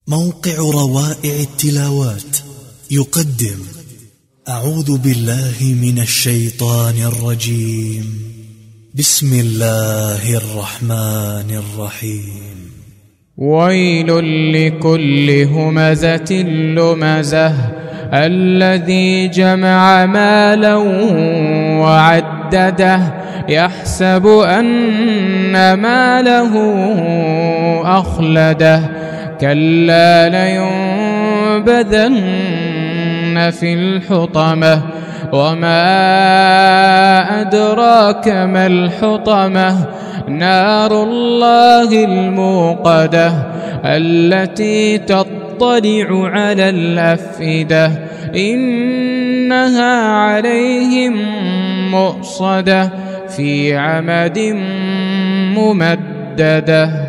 موقع روائع التلاوات يقدم أعوذ بالله من الشيطان الرجيم. بسم الله الرحمن الرحيم. ويل لكل همزة لمزة الذي جمع مالا وعدده يحسب أن ماله أخلده كلا لينبذن في الحطمة وما أدراك ما الحطمة نار الله الموقدة التي تطلع على الأفئدة إنها عليهم مؤصدة في عمد ممددة.